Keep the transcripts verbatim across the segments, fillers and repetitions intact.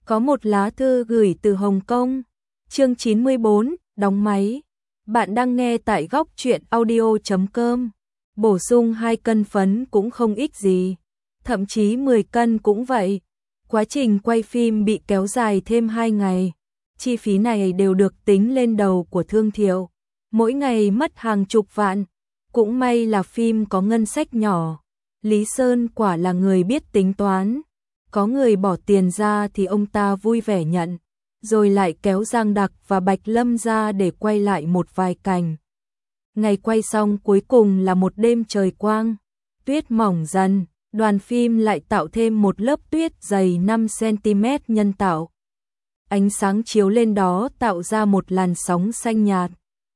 Có một lá thư gửi từ Hồng Kông. Chương chín mươi bốn, đóng máy. Bạn đang nghe tại góc truyện audio chấm com. Bổ sung hai cân phấn cũng không ích gì, thậm chí mười cân cũng vậy. Quá trình quay phim bị kéo dài thêm hai ngày. Chi phí này đều được tính lên đầu của Thương Thiệu. Mỗi ngày mất hàng chục vạn. Cũng may là phim có ngân sách nhỏ. Lý Sơn quả là người biết tính toán. Có người bỏ tiền ra thì ông ta vui vẻ nhận, rồi lại kéo Giang Đặc và Bạch Lâm ra để quay lại một vài cảnh. Ngày quay xong cuối cùng là một đêm trời quang, tuyết mỏng dần, đoàn phim lại tạo thêm một lớp tuyết dày năm xăng-ti-mét nhân tạo. Ánh sáng chiếu lên đó tạo ra một làn sóng xanh nhạt.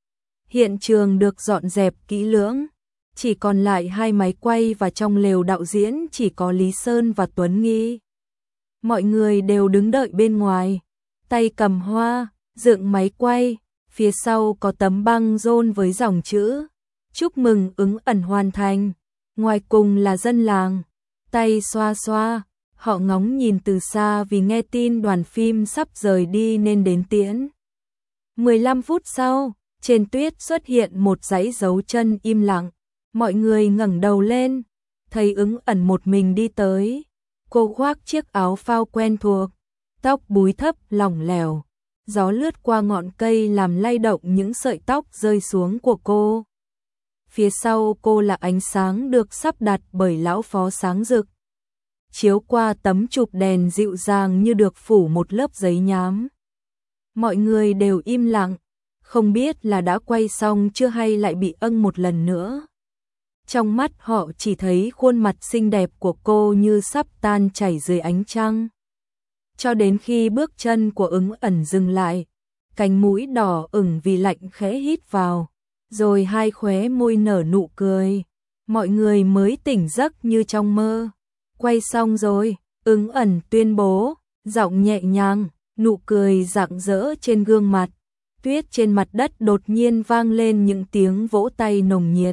Hiện trường được dọn dẹp kỹ lưỡng, chỉ còn lại hai máy quay và trong lều đạo diễn chỉ có Lý Sơn và Tuấn Nghi. Mọi người đều đứng đợi bên ngoài, tay cầm hoa, dựng máy quay, phía sau có tấm băng rôn với dòng chữ chúc mừng Ứng Ẩn hoàn thành. Ngoài cùng là dân làng, tay xoa xoa, họ ngóng nhìn từ xa vì nghe tin đoàn phim sắp rời đi nên đến tiễn. mười lăm phút sau, trên tuyết xuất hiện một dãy dấu chân im lặng, mọi người ngẩng đầu lên, thấy Ứng Ẩn một mình đi tới. Cô khoác chiếc áo phao quen thuộc, tóc búi thấp lỏng lẻo, gió lướt qua ngọn cây làm lay động những sợi tóc rơi xuống của cô. Phía sau cô là ánh sáng được sắp đặt bởi lão phó sáng rực, chiếu qua tấm chụp đèn dịu dàng như được phủ một lớp giấy nhám. Mọi người đều im lặng, không biết là đã quay xong chưa hay lại bị âng một lần nữa. Trong mắt họ chỉ thấy khuôn mặt xinh đẹp của cô như sắp tan chảy dưới ánh trăng. Cho đến khi bước chân của Ứng Ẩn dừng lại, cánh mũi đỏ ửng vì lạnh khẽ hít vào, rồi hai khóe môi nở nụ cười. Mọi người mới tỉnh giấc như trong mơ. Quay xong rồi, Ứng Ẩn tuyên bố, giọng nhẹ nhàng, nụ cười rạng rỡ trên gương mặt. Tuyết trên mặt đất đột nhiên vang lên những tiếng vỗ tay nồng nhiệt.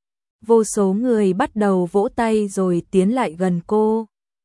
Vô số người bắt đầu vỗ tay rồi tiến lại gần cô.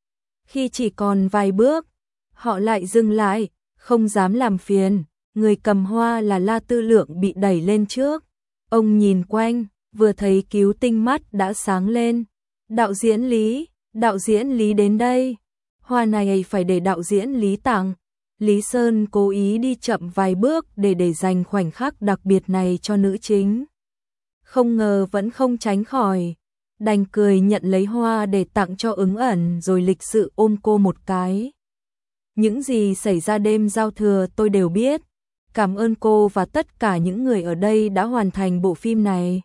Khi chỉ còn vài bước, họ lại dừng lại, không dám làm phiền. Người cầm hoa là La Tư Lượng bị đẩy lên trước. Ông nhìn quanh, vừa thấy Cứu Tinh mắt đã sáng lên. Đạo diễn Lý, đạo diễn Lý đến đây. Hoa này phải để đạo diễn Lý tặng. Lý Sơn cố ý đi chậm vài bước để để dành khoảnh khắc đặc biệt này cho nữ chính. Không ngờ vẫn không tránh khỏi, đành cười nhận lấy hoa để tặng cho Ứng Ẩn rồi lịch sự ôm cô một cái. Những gì xảy ra đêm giao thừa tôi đều biết. Cảm ơn cô và tất cả những người ở đây đã hoàn thành bộ phim này.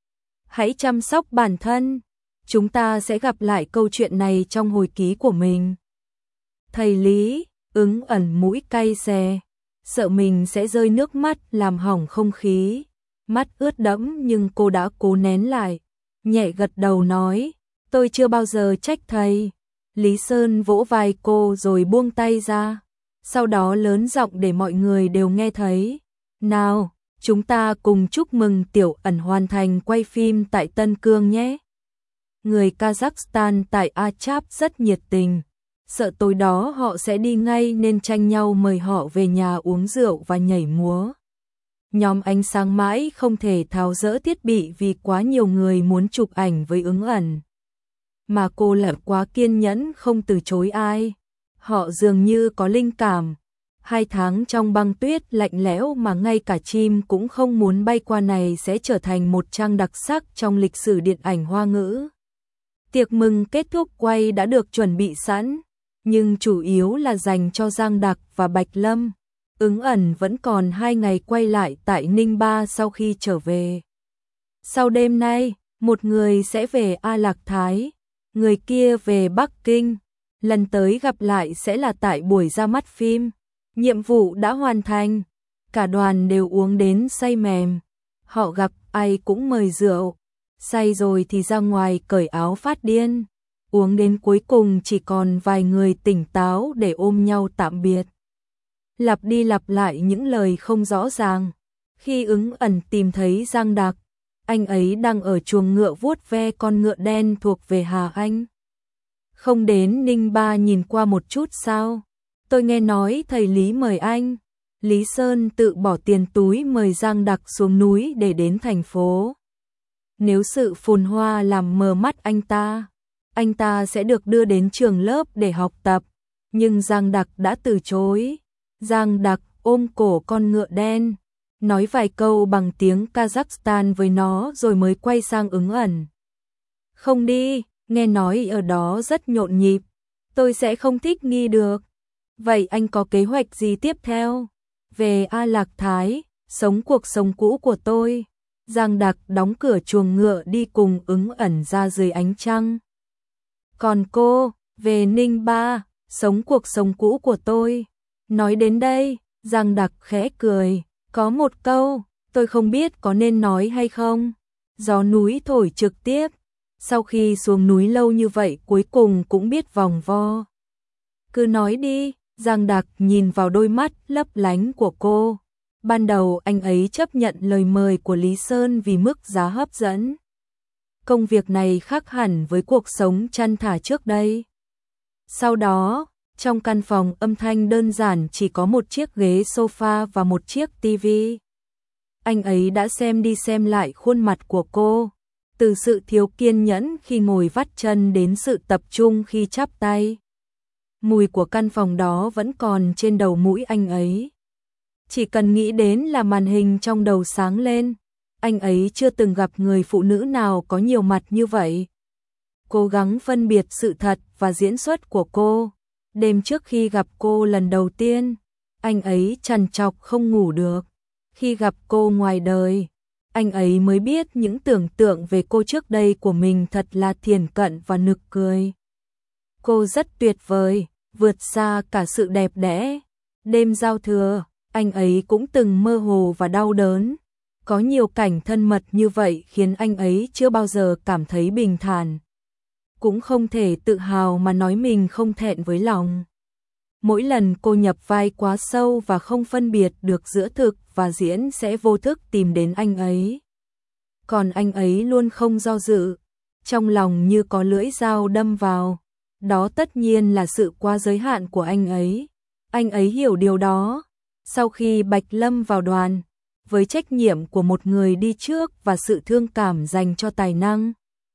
Hãy chăm sóc bản thân. Chúng ta sẽ gặp lại câu chuyện này trong hồi ký của mình. Thầy Lý, Ứng Ẩn mũi cay xè, sợ mình sẽ rơi nước mắt làm hỏng không khí. Mắt ướt đẫm nhưng cô đã cố nén lại, nhẹ gật đầu nói, tôi chưa bao giờ trách thầy. Lý Sơn vỗ vai cô rồi buông tay ra, sau đó lớn giọng để mọi người đều nghe thấy. Nào, chúng ta cùng chúc mừng Tiểu Ẩn hoàn thành quay phim tại Tân Cương nhé. Người Kazakhstan tại Achap rất nhiệt tình, sợ tối đó họ sẽ đi ngay nên tranh nhau mời họ về nhà uống rượu và nhảy múa. Nhóm ánh sáng mãi không thể tháo dỡ thiết bị vì quá nhiều người muốn chụp ảnh với Ứng Ẩn. Mà cô lại quá kiên nhẫn không từ chối ai. Họ dường như có linh cảm. Hai tháng trong băng tuyết lạnh lẽo mà ngay cả chim cũng không muốn bay qua này sẽ trở thành một trang đặc sắc trong lịch sử điện ảnh Hoa ngữ. Tiệc mừng kết thúc quay đã được chuẩn bị sẵn, nhưng chủ yếu là dành cho Giang Đặc và Bạch Lâm. Ứng Ẩn vẫn còn hai ngày quay lại tại Ninh Ba sau khi trở về. Sau đêm nay, một người sẽ về A Lạc Thái, người kia về Bắc Kinh. Lần tới gặp lại sẽ là tại buổi ra mắt phim. Nhiệm vụ đã hoàn thành, cả đoàn đều uống đến say mềm. Họ gặp ai cũng mời rượu, say rồi thì ra ngoài cởi áo phát điên. Uống đến cuối cùng chỉ còn vài người tỉnh táo để ôm nhau tạm biệt. Lặp đi lặp lại những lời không rõ ràng. Khi Ứng Ẩn tìm thấy Giang Đặc, anh ấy đang ở chuồng ngựa vuốt ve con ngựa đen thuộc về Hà Anh. Không đến Ninh Ba nhìn qua một chút sao? tôi nghe nói thầy Lý mời anh. Lý Sơn tự bỏ tiền túi mời Giang Đặc xuống núi để đến thành phố. Nếu sự phồn hoa làm mờ mắt anh ta, anh ta sẽ được đưa đến trường lớp để học tập. Nhưng Giang Đặc đã từ chối. Giang Đặc ôm cổ con ngựa đen, nói vài câu bằng tiếng Kazakhstan với nó rồi mới quay sang Ứng Ẩn. Không đi, nghe nói ở đó rất nhộn nhịp, tôi sẽ không thích nghi được. Vậy anh có kế hoạch gì tiếp theo? Về A Lạc Thái, sống cuộc sống cũ của tôi. Giang Đặc đóng cửa chuồng ngựa đi cùng Ứng Ẩn ra dưới ánh trăng. Còn cô, về Ninh Ba, sống cuộc sống cũ của tôi. Nói đến đây, Giang Đặc khẽ cười, có một câu, tôi không biết có nên nói hay không. Gió núi thổi trực tiếp, sau khi xuống núi lâu như vậy cuối cùng cũng biết vòng vo. Cứ nói đi. Giang Đặc nhìn vào đôi mắt lấp lánh của cô. Ban đầu anh ấy chấp nhận lời mời của Lý Sơn vì mức giá hấp dẫn. Công việc này khác hẳn với cuộc sống chăn thả trước đây. Sau đó, trong căn phòng âm thanh đơn giản chỉ có một chiếc ghế sofa và một chiếc tivi. Anh ấy đã xem đi xem lại khuôn mặt của cô, từ sự thiếu kiên nhẫn khi ngồi vắt chân đến sự tập trung khi chắp tay. Mùi của căn phòng đó vẫn còn trên đầu mũi anh ấy. Chỉ cần nghĩ đến là màn hình trong đầu sáng lên. Anh ấy chưa từng gặp người phụ nữ nào có nhiều mặt như vậy. Cố gắng phân biệt sự thật và diễn xuất của cô. Đêm trước khi gặp cô lần đầu tiên, anh ấy trằn trọc không ngủ được. Khi gặp cô ngoài đời, anh ấy mới biết những tưởng tượng về cô trước đây của mình thật là thiển cận và nực cười. Cô rất tuyệt vời, vượt xa cả sự đẹp đẽ. Đêm giao thừa, anh ấy cũng từng mơ hồ và đau đớn. Có nhiều cảnh thân mật như vậy khiến anh ấy chưa bao giờ cảm thấy bình thản. Cũng không thể tự hào mà nói mình không thẹn với lòng. Mỗi lần cô nhập vai quá sâu và không phân biệt được giữa thực và diễn sẽ vô thức tìm đến anh ấy. Còn anh ấy luôn không do dự, trong lòng như có lưỡi dao đâm vào. Đó tất nhiên là sự quá giới hạn của anh ấy. Anh ấy hiểu điều đó. Sau khi Bạch Lâm vào đoàn, với trách nhiệm của một người đi trước và sự thương cảm dành cho tài năng,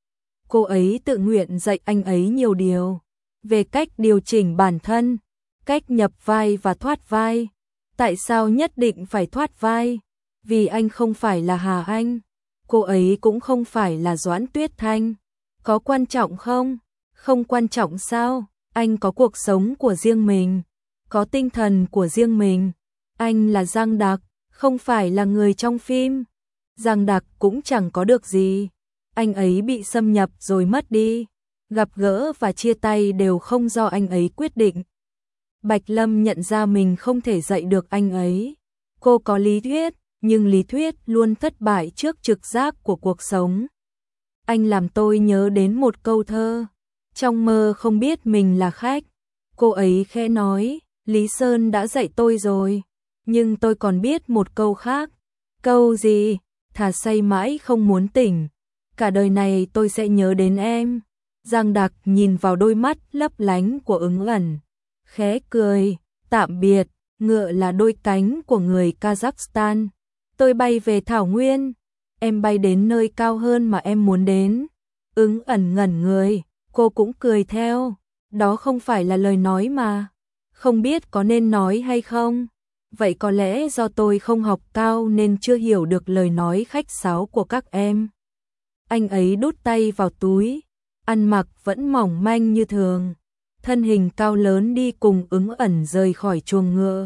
cô ấy tự nguyện dạy anh ấy nhiều điều. Về cách điều chỉnh bản thân, cách nhập vai và thoát vai. Tại sao nhất định phải thoát vai? Vì anh không phải là Hà Anh. Cô ấy cũng không phải là Doãn Tuyết Thanh. Có quan trọng không? Không quan trọng sao? Anh có cuộc sống của riêng mình, có tinh thần của riêng mình. Anh là Giang Đặc, không phải là người trong phim. Giang Đặc cũng chẳng có được gì. Anh ấy bị xâm nhập rồi mất đi. Gặp gỡ và chia tay đều không do anh ấy quyết định. Bạch Lâm nhận ra mình không thể dạy được anh ấy. Cô có lý thuyết, nhưng lý thuyết luôn thất bại trước trực giác của cuộc sống. Anh làm tôi nhớ đến một câu thơ. Trong mơ không biết mình là khách. Cô ấy khẽ nói, Lý Sơn đã dạy tôi rồi. Nhưng tôi còn biết một câu khác. Câu gì? Thà say mãi không muốn tỉnh. Cả đời này tôi sẽ nhớ đến em. Giang Đặc nhìn vào đôi mắt lấp lánh của Ứng Ẩn, khẽ cười, tạm biệt, ngựa là đôi cánh của người Kazakhstan. Tôi bay về Thảo Nguyên, em bay đến nơi cao hơn mà em muốn đến. Ứng Ẩn ngẩn người, cô cũng cười theo. Đó không phải là lời nói mà. Không biết có nên nói hay không. Vậy có lẽ do tôi không học cao nên chưa hiểu được lời nói khách sáo của các em. Anh ấy đút tay vào túi, ăn mặc vẫn mỏng manh như thường. Thân hình cao lớn đi cùng Ứng Ẩn rời khỏi chuồng ngựa.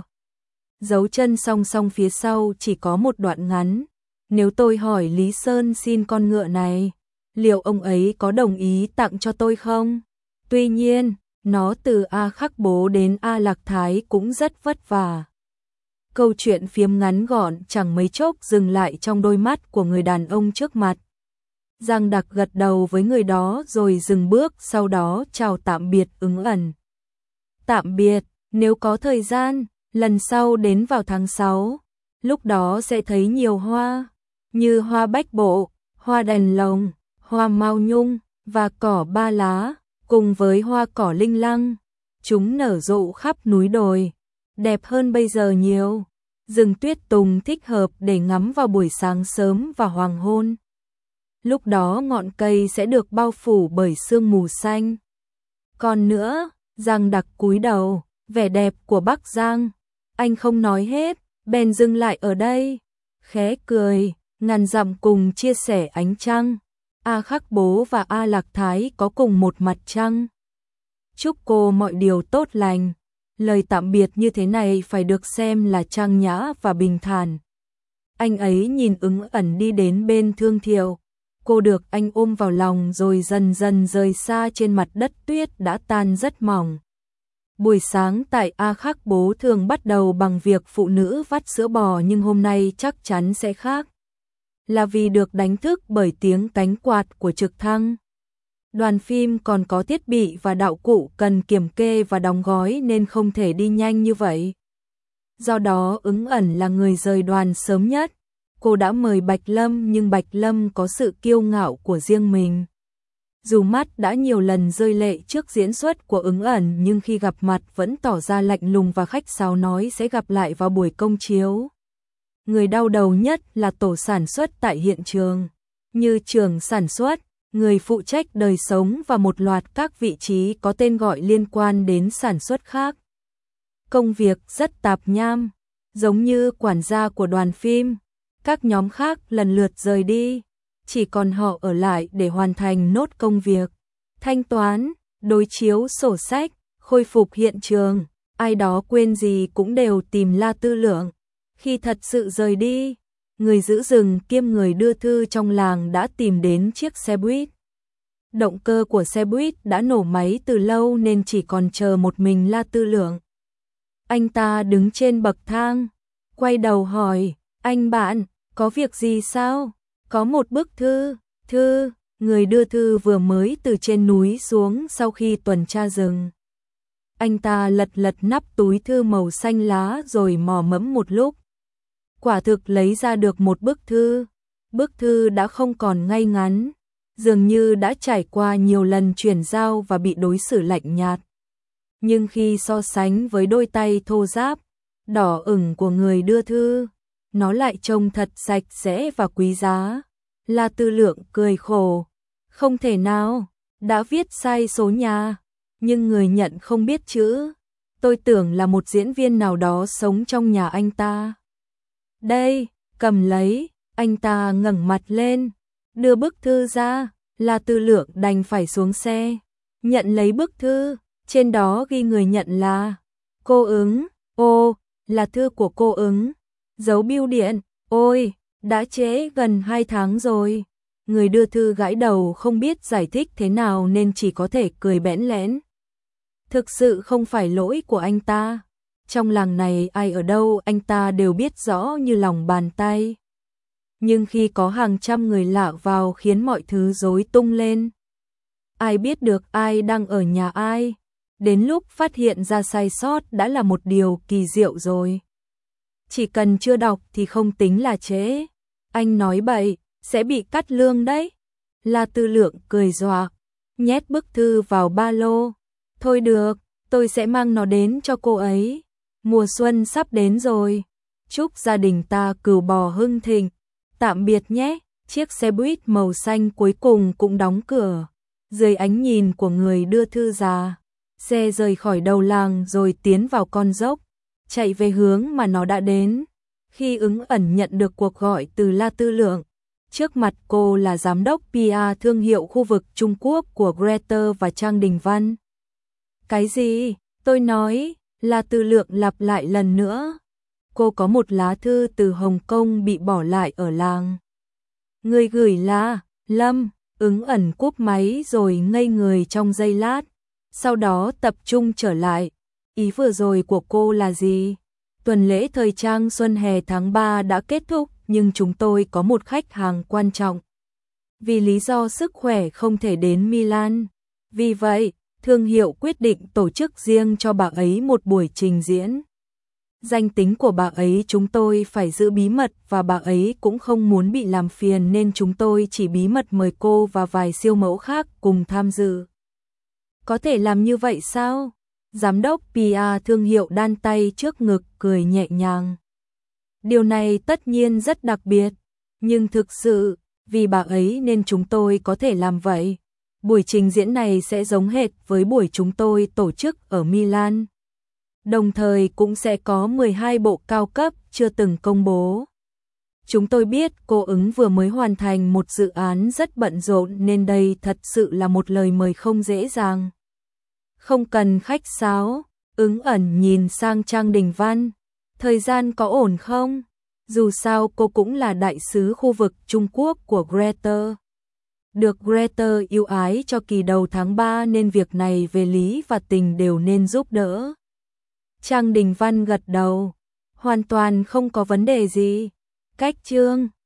Dấu chân song song phía sau chỉ có một đoạn ngắn. Nếu tôi hỏi Lý Sơn xin con ngựa này, liệu ông ấy có đồng ý tặng cho tôi không? Tuy nhiên, nó từ A Khắc Bố đến A Lạc Thái cũng rất vất vả. Câu chuyện phiếm ngắn gọn chẳng mấy chốc dừng lại trong đôi mắt của người đàn ông trước mặt. Giang Đặc gật đầu với người đó rồi dừng bước, sau đó chào tạm biệt Ứng Ẩn. Tạm biệt, nếu có thời gian, lần sau đến vào tháng sáu, lúc đó sẽ thấy nhiều hoa, như hoa bách bộ, hoa đèn lồng, hoa mao nhung và cỏ ba lá, cùng với hoa cỏ linh lăng. Chúng nở rộ khắp núi đồi, đẹp hơn bây giờ nhiều. Rừng tuyết tùng thích hợp để ngắm vào buổi sáng sớm và hoàng hôn. Lúc đó ngọn cây sẽ được bao phủ bởi sương mù xanh. Còn nữa, Giang Đặc cúi đầu, vẻ đẹp của Bắc Giang. Anh không nói hết, bèn dừng lại ở đây. Khẽ cười, ngàn dặm cùng chia sẻ ánh trăng. A Khắc Bố và A Lạc Thái có cùng một mặt trăng. Chúc cô mọi điều tốt lành. Lời tạm biệt như thế này phải được xem là trang nhã và bình thản. Anh ấy nhìn Ứng Ẩn đi đến bên Thương Thiệu. Cô được anh ôm vào lòng rồi dần dần rời xa trên mặt đất tuyết đã tan rất mỏng. Buổi sáng tại A Khắc Bố thường bắt đầu bằng việc phụ nữ vắt sữa bò, nhưng hôm nay chắc chắn sẽ khác. Là vì được đánh thức bởi tiếng cánh quạt của trực thăng. Đoàn phim còn có thiết bị và đạo cụ cần kiểm kê và đóng gói nên không thể đi nhanh như vậy. Do đó Ứng Ẩn là người rời đoàn sớm nhất. Cô đã mời Bạch Lâm nhưng Bạch Lâm có sự kiêu ngạo của riêng mình. Dù mắt đã nhiều lần rơi lệ trước diễn xuất của Ứng Ẩn nhưng khi gặp mặt vẫn tỏ ra lạnh lùng và khách sáo nói sẽ gặp lại vào buổi công chiếu. Người đau đầu nhất là tổ sản xuất tại hiện trường, như trưởng sản xuất, người phụ trách đời sống và một loạt các vị trí có tên gọi liên quan đến sản xuất khác. Công việc rất tạp nham, giống như quản gia của đoàn phim. Các nhóm khác lần lượt rời đi, chỉ còn họ ở lại để hoàn thành nốt công việc. Thanh toán, đối chiếu sổ sách, khôi phục hiện trường, ai đó quên gì cũng đều tìm La Tư Lượng. Khi thật sự rời đi, người giữ rừng kiêm người đưa thư trong làng đã tìm đến chiếc xe buýt. Động cơ của xe buýt đã nổ máy từ lâu nên chỉ còn chờ một mình La Tư Lượng. Anh ta đứng trên bậc thang, quay đầu hỏi, anh bạn, có việc gì sao? Có một bức thư, thư, người đưa thư vừa mới từ trên núi xuống sau khi tuần tra rừng. Anh ta lật lật nắp túi thư màu xanh lá rồi mò mẫm một lúc. Quả thực lấy ra được một bức thư. Bức thư đã không còn ngay ngắn, dường như đã trải qua nhiều lần chuyển giao và bị đối xử lạnh nhạt. Nhưng khi so sánh với đôi tay thô ráp, đỏ ửng của người đưa thư, nó lại trông thật sạch sẽ và quý giá. La Tư Lượng cười khổ, không thể nào, đã viết sai số nhà, nhưng người nhận không biết chữ. Tôi tưởng là một diễn viên nào đó sống trong nhà anh ta. Đây, cầm lấy, anh ta ngẩng mặt lên, đưa bức thư ra. La Tư Lượng đành phải xuống xe, nhận lấy bức thư, trên đó ghi người nhận là cô Ứng. Ô, là thư của cô Ứng. Dấu bưu điện, ôi, đã trễ gần hai tháng rồi. Người đưa thư gãi đầu không biết giải thích thế nào nên chỉ có thể cười bẽn lẽn. Thực sự không phải lỗi của anh ta. Trong làng này ai ở đâu anh ta đều biết rõ như lòng bàn tay. Nhưng khi có hàng trăm người lạ vào khiến mọi thứ rối tung lên. Ai biết được ai đang ở nhà ai. Đến lúc phát hiện ra sai sót đã là một điều kỳ diệu rồi. Chỉ cần chưa đọc thì không tính là trễ. Anh nói bậy, sẽ bị cắt lương đấy. La Tư Lượng cười dọa, nhét bức thư vào ba lô. Thôi được, tôi sẽ mang nó đến cho cô ấy. Mùa xuân sắp đến rồi. Chúc gia đình ta cừu bò hưng thịnh. Tạm biệt nhé. Chiếc xe buýt màu xanh cuối cùng cũng đóng cửa. Dưới ánh nhìn của người đưa thư già, xe rời khỏi đầu làng rồi tiến vào con dốc, chạy về hướng mà nó đã đến. Khi Ứng Ẩn nhận được cuộc gọi từ La Tư Lượng, trước mặt cô là giám đốc pê e thương hiệu khu vực Trung Quốc của Greta và Trang Đình Văn. Cái gì? Tôi nói, La Tư Lượng lặp lại lần nữa. Cô có một lá thư từ Hồng Kông bị bỏ lại ở làng. Người gửi là Lâm. Ứng Ẩn cúp máy rồi ngây người trong giây lát, sau đó tập trung trở lại. Ý vừa rồi của cô là gì? Tuần lễ thời trang xuân hè tháng ba đã kết thúc nhưng chúng tôi có một khách hàng quan trọng. Vì lý do sức khỏe không thể đến Milan. Vì vậy, thương hiệu quyết định tổ chức riêng cho bà ấy một buổi trình diễn. Danh tính của bà ấy chúng tôi phải giữ bí mật và bà ấy cũng không muốn bị làm phiền nên chúng tôi chỉ bí mật mời cô và vài siêu mẫu khác cùng tham dự. Có thể làm như vậy sao? Giám đốc pê e thương hiệu đan tay trước ngực cười nhẹ nhàng. Điều này tất nhiên rất đặc biệt, nhưng thực sự, vì bà ấy nên chúng tôi có thể làm vậy. Buổi trình diễn này sẽ giống hệt với buổi chúng tôi tổ chức ở Milan. Đồng thời cũng sẽ có mười hai bộ cao cấp chưa từng công bố. Chúng tôi biết cô ứng vừa mới hoàn thành một dự án rất bận rộn nên đây thật sự là một lời mời không dễ dàng. Không cần khách sáo, ứng ẩn nhìn sang Trang Đình Văn. Thời gian có ổn không? Dù sao cô cũng là đại sứ khu vực Trung Quốc của Greta. Được Greta yêu ái cho kỳ đầu tháng ba nên việc này về lý và tình đều nên giúp đỡ. Trang Đình Văn gật đầu. Hoàn toàn không có vấn đề gì. Cách chương